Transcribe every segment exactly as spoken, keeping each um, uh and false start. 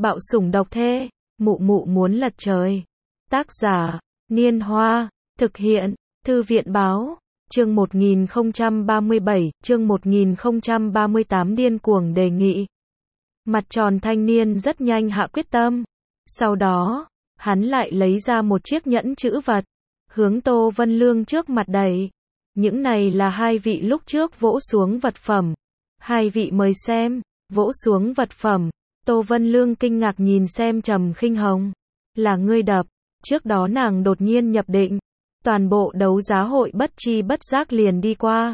Bạo sủng độc thê, mụ mụ muốn lật trời. Tác giả, Niên Hoa, thực hiện, Thư viện báo, chương một nghìn không trăm ba mươi bảy, chương một nghìn không trăm ba mươi tám điên cuồng đề nghị. Mặt tròn thanh niên rất nhanh hạ quyết tâm. Sau đó, hắn lại lấy ra một chiếc nhẫn chữ vật, hướng Tô Vân Lương trước mặt đẩy. Những này là hai vị lúc trước vỗ xuống vật phẩm. Hai vị mời xem, vỗ xuống vật phẩm. Tô Vân Lương kinh ngạc nhìn xem Trầm Khinh Hồng. Là ngươi đập. Trước đó nàng đột nhiên nhập định. Toàn bộ đấu giá hội bất chi bất giác liền đi qua.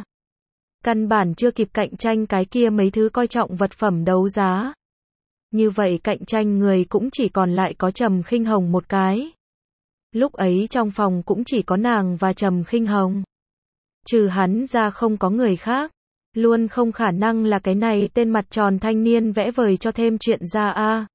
Căn bản chưa kịp cạnh tranh cái kia mấy thứ coi trọng vật phẩm đấu giá. Như vậy cạnh tranh người cũng chỉ còn lại có Trầm Khinh Hồng một cái. Lúc ấy trong phòng cũng chỉ có nàng và Trầm Khinh Hồng. Trừ hắn ra không có người khác. Luôn không khả năng là cái này tên mặt tròn thanh niên vẽ vời cho thêm chuyện ra a.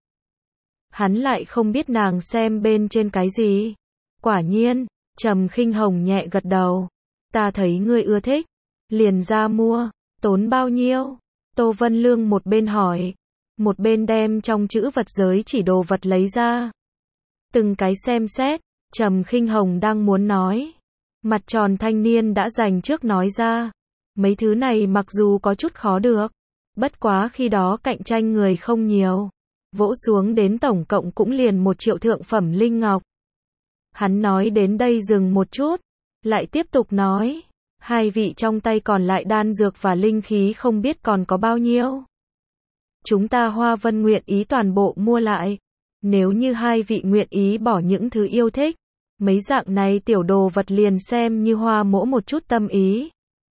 Hắn lại không biết nàng xem bên trên cái gì. Quả nhiên, Trầm Khinh Hồng nhẹ gật đầu. Ta thấy ngươi ưa thích, liền ra mua, tốn bao nhiêu? Tô Vân Lương một bên hỏi, một bên đem trong chữ vật giới chỉ đồ vật lấy ra. Từng cái xem xét, Trầm Khinh Hồng đang muốn nói. Mặt tròn thanh niên đã dành trước nói ra. Mấy thứ này mặc dù có chút khó được, bất quá khi đó cạnh tranh người không nhiều. Vỗ xuống đến tổng cộng cũng liền một triệu thượng phẩm linh ngọc. Hắn nói đến đây dừng một chút, lại tiếp tục nói. Hai vị trong tay còn lại đan dược và linh khí không biết còn có bao nhiêu. Chúng ta Hoa Vân nguyện ý toàn bộ mua lại. Nếu như hai vị nguyện ý bỏ những thứ yêu thích, mấy dạng này tiểu đồ vật liền xem như Hoa mỗ một chút tâm ý.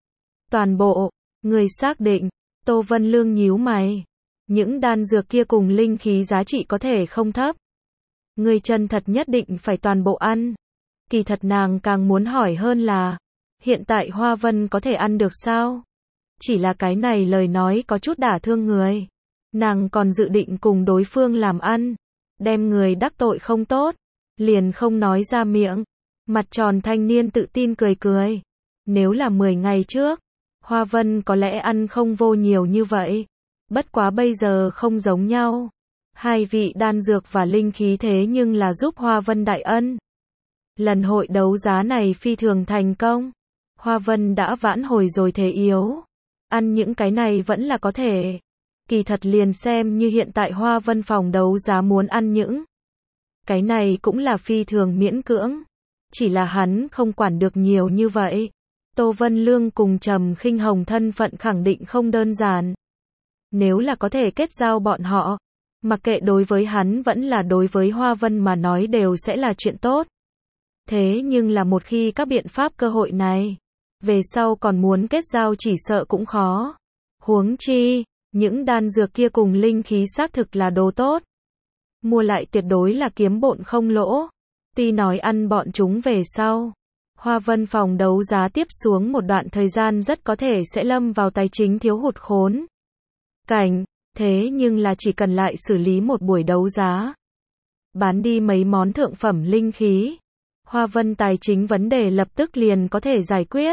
Toàn bộ, người xác định. Tô Vân Lương nhíu mày. Những đan dược kia cùng linh khí giá trị có thể không thấp. Người chân thật nhất định phải toàn bộ ăn. Kỳ thật nàng càng muốn hỏi hơn là, hiện tại Hoa Vân có thể ăn được sao? Chỉ là cái này lời nói có chút đả thương người. Nàng còn dự định cùng đối phương làm ăn. Đem người đắc tội không tốt. Liền không nói ra miệng. Mặt tròn thanh niên tự tin cười cười. Nếu là mười ngày trước, Hoa Vân có lẽ ăn không vô nhiều như vậy. Bất quá bây giờ không giống nhau. Hai vị đan dược và linh khí thế nhưng là giúp Hoa Vân đại ân. Lần hội đấu giá này phi thường thành công. Hoa Vân đã vãn hồi rồi thế yếu. Ăn những cái này vẫn là có thể. Kỳ thật liền xem như hiện tại Hoa Vân phòng đấu giá muốn ăn những cái này cũng là phi thường miễn cưỡng. Chỉ là hắn không quản được nhiều như vậy. Tô Vân Lương cùng Trầm Khinh Hồng thân phận khẳng định không đơn giản. Nếu là có thể kết giao bọn họ, mặc kệ đối với hắn vẫn là đối với Hoa Vân mà nói đều sẽ là chuyện tốt. Thế nhưng là một khi các biện pháp cơ hội này, về sau còn muốn kết giao chỉ sợ cũng khó. Huống chi, những đan dược kia cùng linh khí xác thực là đồ tốt. Mua lại tuyệt đối là kiếm bộn không lỗ. Tuy nói ăn bọn chúng về sau, Hoa Vân phòng đấu giá tiếp xuống một đoạn thời gian rất có thể sẽ lâm vào tài chính thiếu hụt khốn cảnh. Thế nhưng là chỉ cần lại xử lý một buổi đấu giá, bán đi mấy món thượng phẩm linh khí, Hoa Vân tài chính vấn đề lập tức liền có thể giải quyết.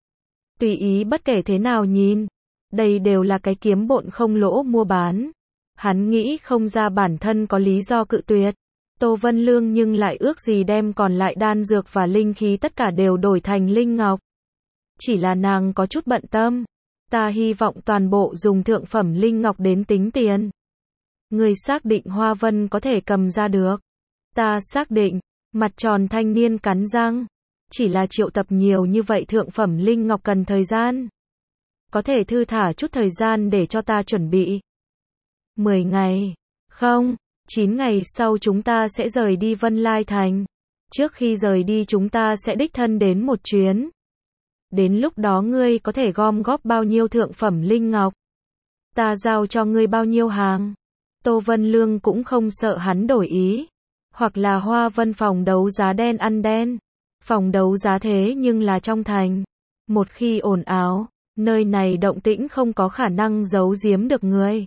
Tùy ý bất kể thế nào nhìn, đây đều là cái kiếm bộn không lỗ mua bán. Hắn nghĩ không ra bản thân có lý do cự tuyệt. Tô Vân Lương nhưng lại ước gì đem còn lại đan dược và linh khí tất cả đều đổi thành linh ngọc. Chỉ là nàng có chút bận tâm. Ta hy vọng toàn bộ dùng thượng phẩm linh ngọc đến tính tiền. Người xác định Hoa Vân có thể cầm ra được. Ta xác định. Mặt tròn thanh niên cắn răng. Chỉ là triệu tập nhiều như vậy thượng phẩm linh ngọc cần thời gian. Có thể thư thả chút thời gian để cho ta chuẩn bị. mười ngày. Không. chín ngày sau chúng ta sẽ rời đi Vân Lai Thành. Trước khi rời đi chúng ta sẽ đích thân đến một chuyến. Đến lúc đó ngươi có thể gom góp bao nhiêu thượng phẩm linh ngọc. Ta giao cho ngươi bao nhiêu hàng. Tô Vân Lương cũng không sợ hắn đổi ý. Hoặc là Hoa Vân phòng đấu giá đen ăn đen. Phòng đấu giá thế nhưng là trong thành. Một khi ồn ào, nơi này động tĩnh không có khả năng giấu giếm được người.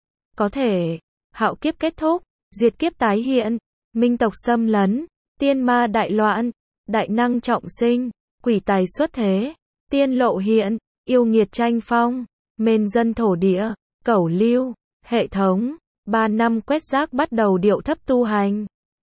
Có thể, hạo kiếp kết thúc, diệt kiếp tái hiện, minh tộc xâm lấn, tiên ma đại loạn, đại năng trọng sinh, quỷ tài xuất thế, tiên lộ hiện, yêu nghiệt tranh phong, mên dân thổ địa, cẩu lưu, hệ thống, ba năm quét rác bắt đầu điệu thấp tu hành.